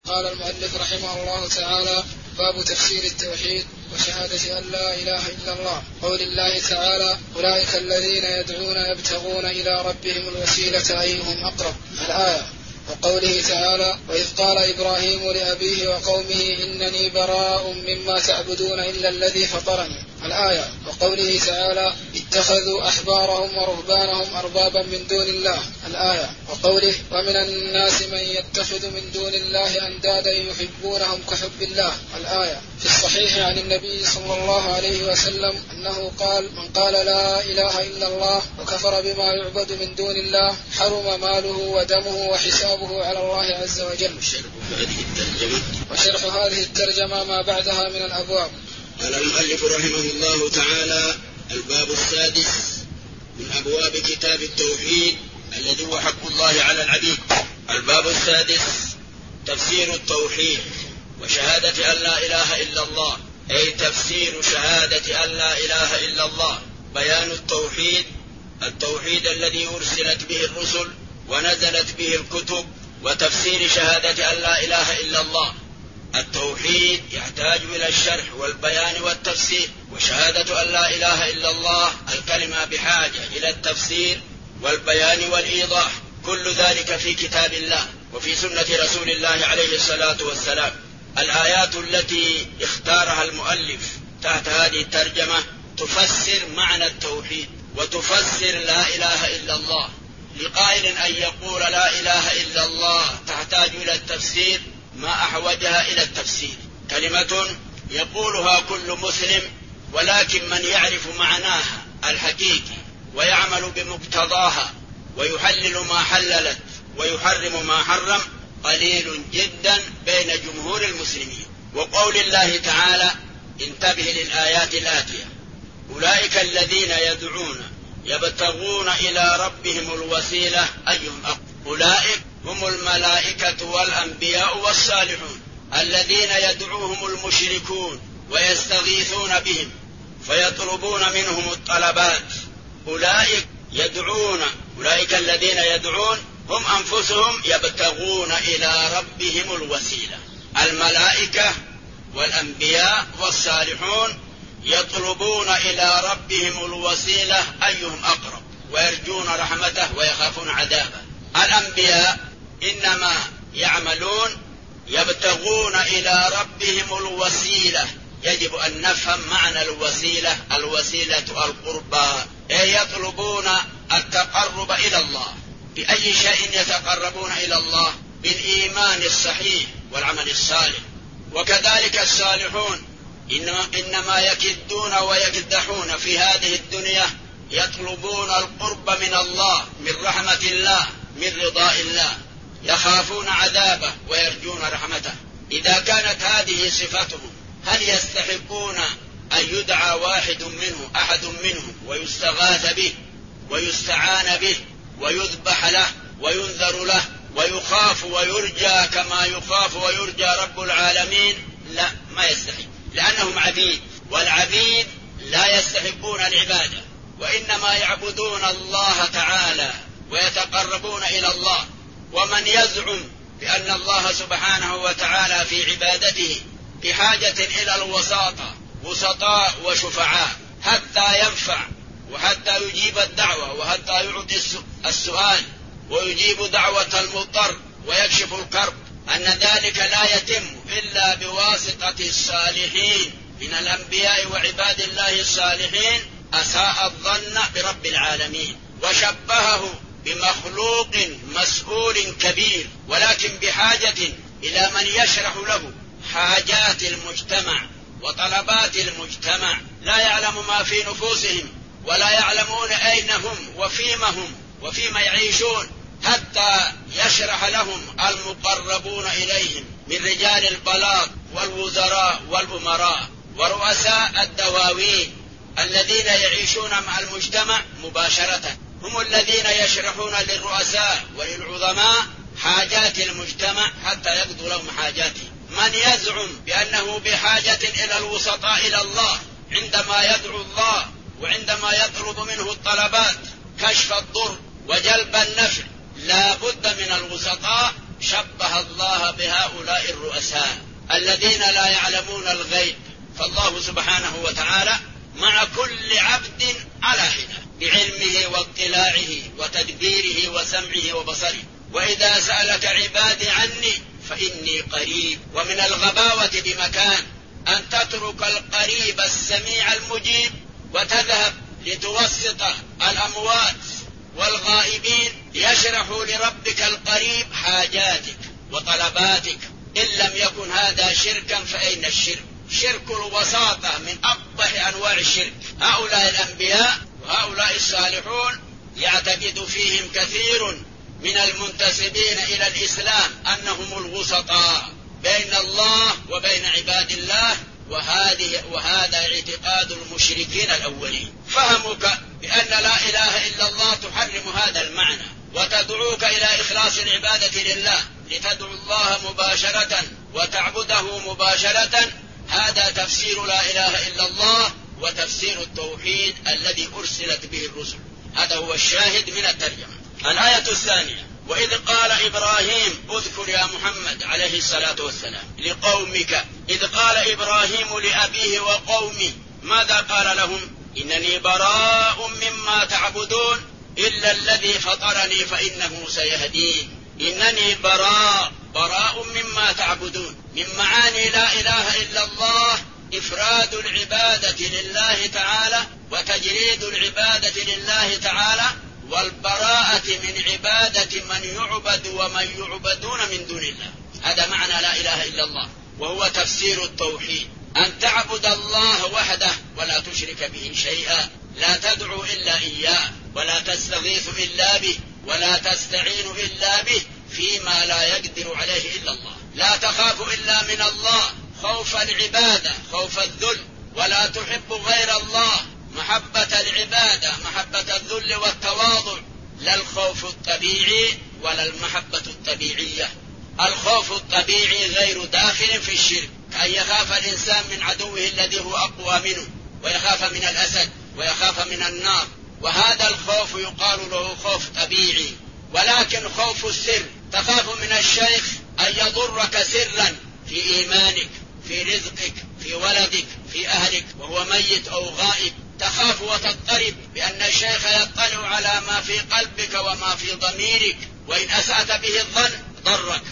قال المؤلف رحمه الله تعالى: باب تفسير التوحيد وشهادة أن لا إله إلا الله. قول الله تعالى: أولئك الذين يدعون يبتغون إلى ربهم الوسيلة أيهم أقرب. الآية. وقوله تعالى: وإذ قال إبراهيم لأبيه وقومه إنني براء مما تعبدون إلا الذي فطرني. الآية. وقوله تعالى: اتخذوا أحبارهم ورهبانهم أربابا من دون الله. الآية. وقوله: ومن الناس من يتخذ من دون الله أندادا يحبونهم كحب الله. الآية. في الصحيح عن النبي صلى الله عليه وسلم أنه قال: من قال لا إله إلا الله وكفر بما يعبد من دون الله حرم ماله ودمه وحسابه على الله عز وجل. وشرح هذه الترجمة ما بعدها من الأبواب. قال المؤلف رحمه الله تعالى: الباب السادس من أبواب كتاب التوحيد الذي هو حق الله على العبيد. الباب السادس تفسير التوحيد وشهادة أن لا إله إلا الله، أي تفسير شهادة أن لا إله إلا الله، بيان التوحيد الذي أرسلت به الرسل ونزلت به الكتب، وتفسير شهادة أن لا إله إلا الله. التوحيد يحتاج إلى الشرح والبيان والتفسير، وشهادة أن لا إله إلا الله الكلمة بحاجة إلى التفسير والبيان والإيضاح. كل ذلك في كتاب الله وفي سنة رسول الله عليه الصلاة والسلام. الآيات التي اختارها المؤلف تحت هذه الترجمة تفسر معنى التوحيد وتفسر لا إله إلا الله. لقائل أن يقول لا إله إلا الله تحتاج إلى التفسير، ما أحوجها إلى التفسير. كلمة يقولها كل مسلم، ولكن من يعرف معناها الحقيقي ويعمل بمقتضاها ويحلل ما حللت ويحرم ما حرم قليل جدا بين جمهور المسلمين. وقول الله تعالى: انتبه للآيات الآتية: أولئك الذين يدعون يبتغون إلى ربهم الوسيلة أيهم أقرب. أولئك هم الملائكة والأنبياء والصالحون الذين يدعوهم المشركون ويستغيثون بهم فيطلبون منهم الطلبات. أولئك الذين يدعون هم أنفسهم يبتغون إلى ربهم الوسيلة. الملائكة والأنبياء والصالحون يطلبون إلى ربهم الوسيلة أيهم أقرب، ويرجون رحمته ويخافون عذابه. الأنبياء إنما يعملون يبتغون إلى ربهم الوسيلة. يجب أن نفهم معنى الوسيلة القربى، أي يطلبون التقرب إلى الله. بأي شيء يتقربون إلى الله؟ بالإيمان الصحيح والعمل الصالح. وكذلك الصالحون إنما يكدون ويكدحون في هذه الدنيا يطلبون القرب من الله، من رحمة الله، من رضاء الله، يخافون عذابه ويرجون رحمته. إذا كانت هذه صفتهم، هل يستحقون أن يدعى أحد منهم ويستغاث به ويستعان به ويذبح له وينذر له ويخاف ويرجى كما يخاف ويرجى رب العالمين؟ لا، ما يستحق، لأنهم عبيد، والعبيد لا يستحقون العبادة، وإنما يعبدون الله تعالى ويتقربون إلى الله. ومن يزعم بأن الله سبحانه وتعالى في عبادته بحاجة إلى الوساطة، وسطاء وشفعاء، حتى ينفع وحتى يجيب الدعوة وحتى يعطي السؤال ويجيب دعوة المضطر ويكشف الكرب، أن ذلك لا يتم إلا بواسطة الصالحين من الأنبياء وعباد الله الصالحين، أساء الظن برب العالمين وشبهه بمخلوق مسؤول كبير، ولكن بحاجة إلى من يشرح له حاجات المجتمع وطلبات المجتمع. لا يعلم ما في نفوسهم، ولا يعلمون أين هم وفيما يعيشون، حتى يشرح لهم المقربون إليهم من رجال البلاط والوزراء والأمراء ورؤساء الدواوين الذين يعيشون مع المجتمع مباشرة. هم الذين يشرحون للرؤساء وللعظماء حاجات المجتمع حتى يقضوا لهم حاجاتهم. من يزعم بأنه بحاجة إلى الوسطاء إلى الله عندما يدعو الله وعندما يطلب منه الطلبات كشف الضر وجلب النفع، لا بد من الوسطاء شبه الله بهؤلاء الرؤساء الذين لا يعلمون الغيب، فالله سبحانه وتعالى مع كل عبد على حدة بعلمه واطلاعه وتدبيره وسمعه وبصره. وإذا سألك عبادي عني فإني قريب. ومن الغباوة بمكان أن تترك القريب السميع المجيب وتذهب لتوسط الأموات والغائبين يشرحوا لربك القريب حاجاتك وطلباتك. إن لم يكن هذا شركا فأين الشرك؟ شرك الوساطة من أقبح أنواع الشرك. هؤلاء الأنبياء وهؤلاء الصالحون يعتقد فيهم كثير من المنتسبين إلى الإسلام أنهم الوسطاء بين الله وبين عباد الله، وهذا اعتقاد المشركين الأولين. فهمك بأن لا إله إلا الله تحرم هذا المعنى وتدعوك إلى إخلاص العبادة لله، لتدعو الله مباشرة وتعبده مباشرة. هذا تفسير لا إله إلا الله وتفسير التوحيد الذي أرسلت به الرسل. هذا هو الشاهد من الترجمة. الآية الثانية: وإذ قال إبراهيم، اذكر يا محمد عليه الصلاة والسلام، لقومك. إذ قال إبراهيم لأبيه وقومه، ماذا قال لهم؟ إنني براء مما تعبدون إلا الذي فطرني فإنه سيهدين. إنني براء مما تعبدون. من معاني لا إله إلا الله إفراد العبادة لله تعالى وتجريد العبادة لله تعالى، والبراءة من عبادة من يعبد ومن يعبدون من دون الله. هذا معنى لا إله إلا الله، وهو تفسير التوحيد: أن تعبد الله وحده ولا تشرك به شيئا، لا تدعو إلا إياه، ولا تستغيث إلا به، ولا تستعين إلا به فيما لا يقدر عليه إلا الله. لا تخاف إلا من الله خوف العبادة، خوف الذل، ولا تحب غير الله محبة العبادة، محبة الذل والتواضع، لا الخوف الطبيعي ولا المحبة الطبيعية. الخوف الطبيعي غير داخل في الشرك، كأن يخاف الإنسان من عدوه الذي هو أقوى منه، ويخاف من الأسد، ويخاف من النار، وهذا الخوف يقال له خوف طبيعي. ولكن خوف السر، تخاف من الشيخ أن يضرك سرا في إيمانك، في رزقك، في ولدك، في أهلك وهو ميت أو غائب، تخاف وتضطرب بأن الشيخ يطلع على ما في قلبك وما في ضميرك، وإن أسأت به الظن ضرك.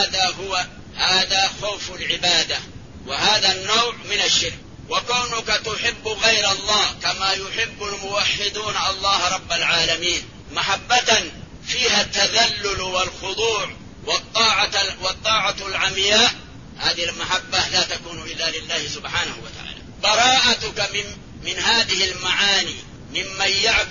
هذا خوف العبادة، وهذا النوع من الشرك. وكونك تحب غير الله كما يحب الموحدون الله رب العالمين محبة فيها التذلل والخضوع والطاعة العمياء، هذه المحبة لا تكون إلا لله سبحانه وتعالى. براءتك من هذه المعاني ممن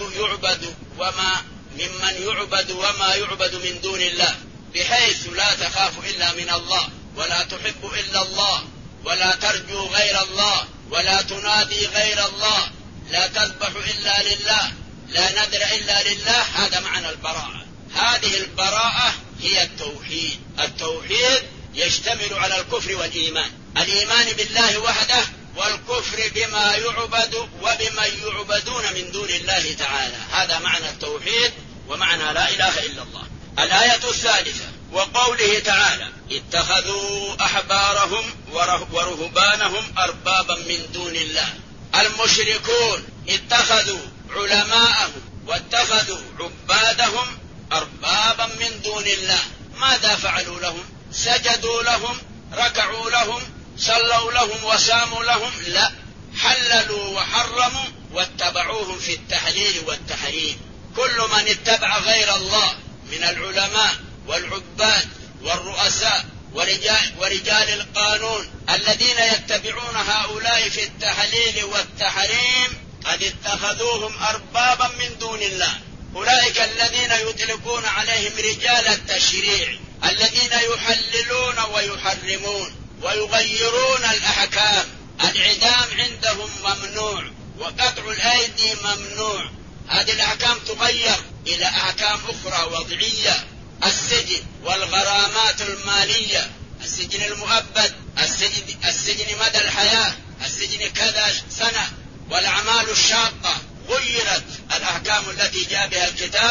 يعبد وما يعبد من دون الله، بحيث لا تخاف إلا من الله، ولا تحب إلا الله، ولا ترجو غير الله، ولا تنادي غير الله، لا تذبح إلا لله، لا نذر إلا لله. هذا معنى البراءة. هذه البراءة هي التوحيد. التوحيد يشتمل على الكفر والإيمان، الإيمان بالله وحده، والكفر بما يعبد وبمن يعبدون من دون الله تعالى. هذا معنى التوحيد ومعنى لا إله إلا الله. الآية الثالثة: وقوله تعالى: اتخذوا أحبارهم ورهبانهم أربابا من دون الله. المشركون اتخذوا علماءهم واتخذوا عبادهم أربابا من دون الله. ماذا فعلوا لهم؟ سجدوا لهم، ركعوا لهم، صلوا لهم وساموا لهم؟ لا، حللوا وحرموا واتبعوهم في التحليل والتحريم. كل من اتبع غير الله من العلماء والعباد والرؤساء ورجال القانون الذين يتبعون هؤلاء في التحليل والتحريم قد اتخذوهم أربابا من دون الله. أولئك الذين يطلقون عليهم رجال التشريع، الذين يحللون ويحرمون ويغيرون الأحكام. الإعدام عندهم ممنوع، وقطع الأيدي ممنوع. هذه الأحكام تغير إلى أحكام أخرى وضعية: السجن والغرامات المالية، السجن المؤبد، السجن مدى الحياة، السجن كذا سنة، والأعمال الشاقة. غيرت الأحكام التي جاء بها الكتاب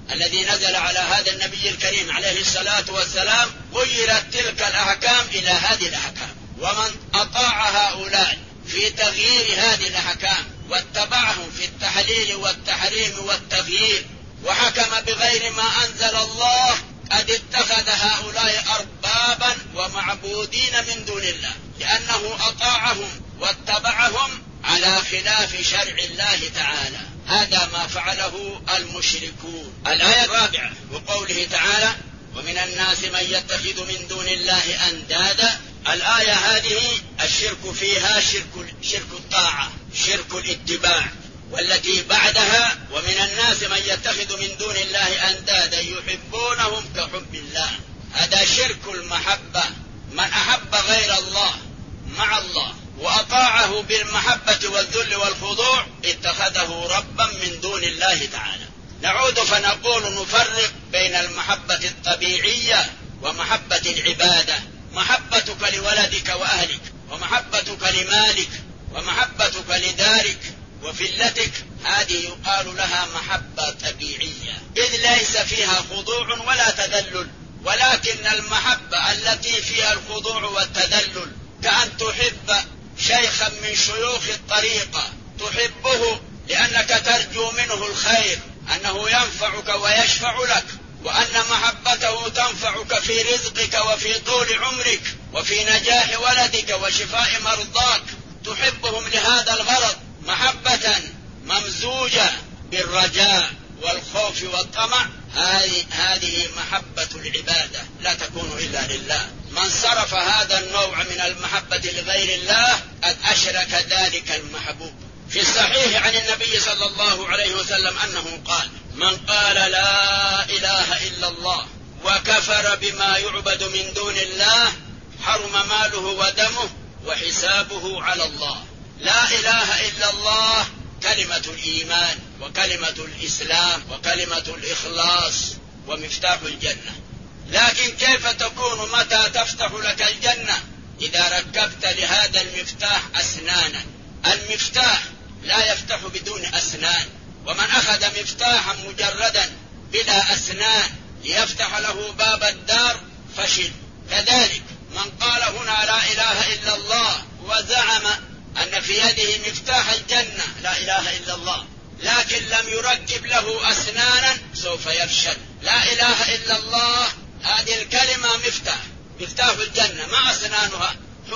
الذي نزل على هذا النبي الكريم عليه الصلاة والسلام غيرت تلك الأحكام إلى هذه الأحكام. ومن أطاع هؤلاء في تغيير هذه الأحكام واتبعهم في التحليل والتحريم والتغيير وحكم بغير ما أنزل الله قد اتخذ هؤلاء أربابا ومعبودين من دون الله، لأنه أطاعهم واتبعهم على خلاف شرع الله تعالى. هذا ما فعله المشركون. الآية الرابعة وقوله تعالى ومن الناس من يتخذ من دون الله أندادا. الآية هذه الشرك فيها شرك الطاعة، شرك الاتباع. والتي بعدها ومن الناس من يتخذ من دون الله أندادا يحبونهم كحب الله. هذا شرك المحبة. من أحب غير الله مع الله وأطاعه بالمحبة والذل والخضوع اتخذه ربا من دون الله تعالى. نعود فنقول نفرق بين المحبة الطبيعية ومحبة العبادة. محبتك لولدك وأهلك ومحبتك لمالك ومحبتك لدارك وفلتك هذه يقال لها محبة طبيعية، إذ ليس فيها خضوع ولا تذلل. ولكن المحبة التي فيها الخضوع والتذلل كأن تحب شيخا من شيوخ الطريقة، تحبه لأنك ترجو منه الخير، أنه ينفعك ويشفع لك، وأن محبته تنفعك في رزقك وفي طول عمرك وفي نجاح ولدك وشفاء مرضاك. تحبهم لهذا الغرض محبة ممزوجة بالرجاء والخوف والطمع. هذه محبة العبادة لا تكون إلا لله. من صرف هذا النوع من المحبة لغير الله قد أشرك ذلك المحبوب. في الصحيح عن النبي صلى الله عليه وسلم أنه قال من قال لا إله إلا الله وكفر بما يعبد من دون الله حرم ماله ودمه وحسابه على الله. لا إله إلا الله كلمة الإيمان وكلمة الإسلام وكلمة الإخلاص ومفتاح الجنة. لكن كيف تكون متى تفتح لك الجنة؟ إذا ركبت لهذا المفتاح أسنانا. المفتاح لا يفتح بدون أسنان، ومن أخذ مفتاحا مجردا بلا أسنان ليفتح له باب الدار فشل. كذلك من قال هنا لا إله إلا الله وزعم أن في يده مفتاح الجنة لا إله إلا الله لكن لم يركب له أسنانا سوف يفشل. لا إله إلا الله هذه الكلمة مفتاح الجنة ما أسنانها.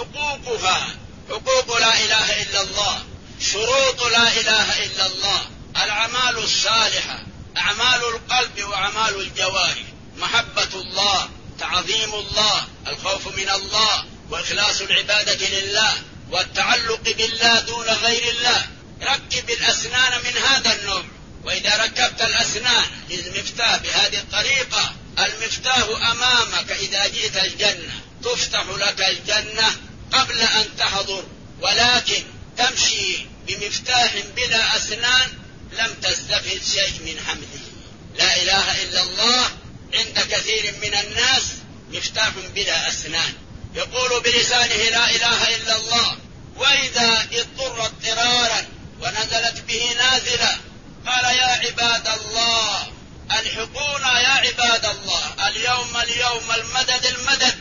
حقوقها حقوق لا إله إلا الله، شروط لا إله إلا الله، الأعمال الصالحة، أعمال القلب وأعمال الجوارح، محبة الله، تعظيم الله، الخوف من الله، وإخلاص العبادة لله، والتعلق بالله دون غير الله. ركب الأسنان من هذا النوع. وإذا ركبت الأسنان للمفتاح بهذه الطريقة المفتاح أمامك. إذا جئت الجنة تفتح لك الجنة قبل أن تحضر، ولكن تمشي بمفتاح بلا أسنان لم تستفد شيء من حمده. لا إله إلا الله عند كثير من الناس مفتاح بلا أسنان، يقول بلسانه لا إله إلا الله، وإذا اضطر اضطرارا ونزلت به نازلة قال يا عباد الله الحقونا يا عباد الله، اليوم المدد.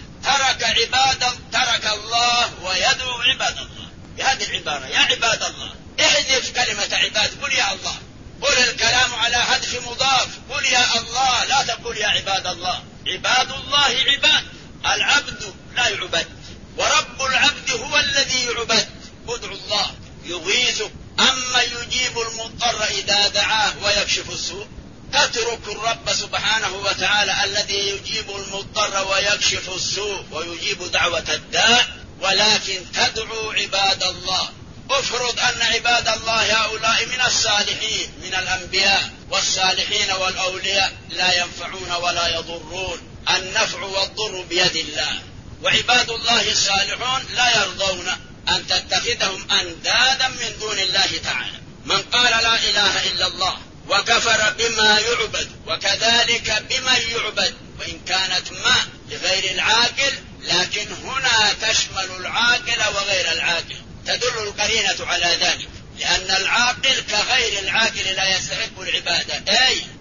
ترك الله ويدعو عباد الله بهذه العبارة يا عباد الله. احذف كلمة عباد، قل يا الله. قل الكلام على حذف مضاف، قل يا الله لا تقول يا عباد الله. عباد الله عباد، العبد لا يعبد، ورب العبد هو الذي يعبد. ادعوا الله يغيثك أما يجيب المضطر إذا دعاه ويكشف السوء. تترك الرب سبحانه وتعالى الذي يجيب المضطر ويكشف السوء ويجيب دعوة الداع، ولكن تدعو عباد الله. افرض أن عباد الله هؤلاء من الصالحين من الأنبياء، والصالحين والأولياء لا ينفعون ولا يضرون، النفع والضر بيد الله. وعباد الله الصالحون لا يرضون أن تتخذهم أندادا من دون الله تعالى. من قال لا إله إلا الله وكفر بما يعبد وكذلك بمن يعبد، وإن كانت ما لغير العاقل، لكن هنا تشمل العاقل وغير العاقل. تدل القرينة على ذلك، لأن العاقل كغير العاقل لا يستحق العبادة، أي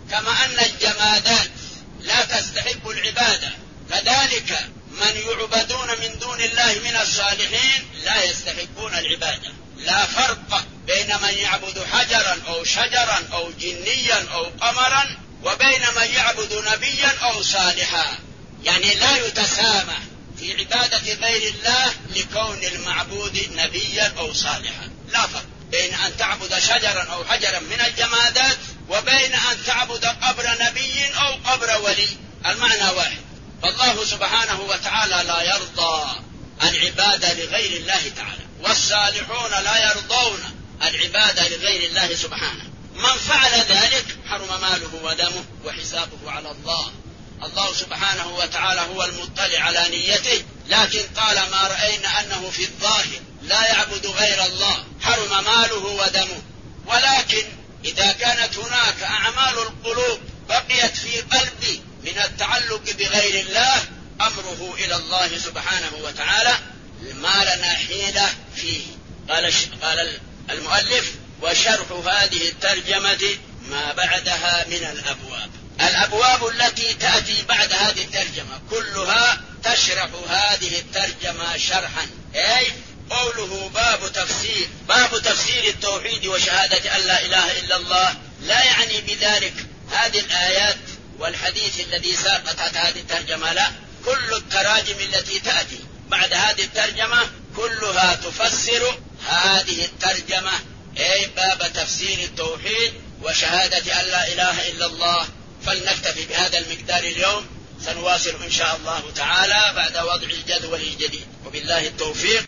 كما أن الجمادات لا تستحق العبادة، كذلك من يعبدون من دون الله من الصالحين لا يستحقون العبادة. لا فرق بين من يعبد حجرا أو شجرا أو جنيا أو قمرا وبين من يعبد نبيا أو صالحا، يعني لا يتسامح في عبادة غير الله لكون المعبود نبيا أو صالحا. لا فرق بين أن تعبد شجرا أو حجرا من الجمادات وبين أن تعبد قبر نبي أو قبر ولي، المعنى واحد. فالله سبحانه وتعالى لا يرضى العبادة لغير الله تعالى، والصالحون لا يرضون العبادة لغير الله سبحانه. من فعل ذلك حرم ماله ودمه وحسابه على الله. الله سبحانه وتعالى هو المطلع على نيته، لكن طالما رأينا أنه في الظاهر لا يعبد غير الله حرم ماله ودمه. ولكن إذا كانت هناك أعمال القلوب بقيت في قلبي من التعلق بغير الله أمره إلى الله سبحانه وتعالى، ما لنا حيلة فيه. قال المؤلف: وشرح هذه الترجمة ما بعدها من الأبواب التي تأتي بعد هذه الترجمة كلها تشرح هذه الترجمة شرحا. أي قوله باب تفسير التوحيد وشهادة أن لا إله إلا الله، لا يعني بذلك هذه الآيات والحديث الذي ساقطت هذه الترجمة، لا، كل التراجم التي تأتي بعد هذه الترجمة كلها تفسر هذه الترجمة، أي باب تفسير التوحيد وشهادة أن لا إله إلا الله. فلنكتفي بهذا المقدار اليوم، سنواصل إن شاء الله تعالى بعد وضع الجدول الجديد، وبالله التوفيق.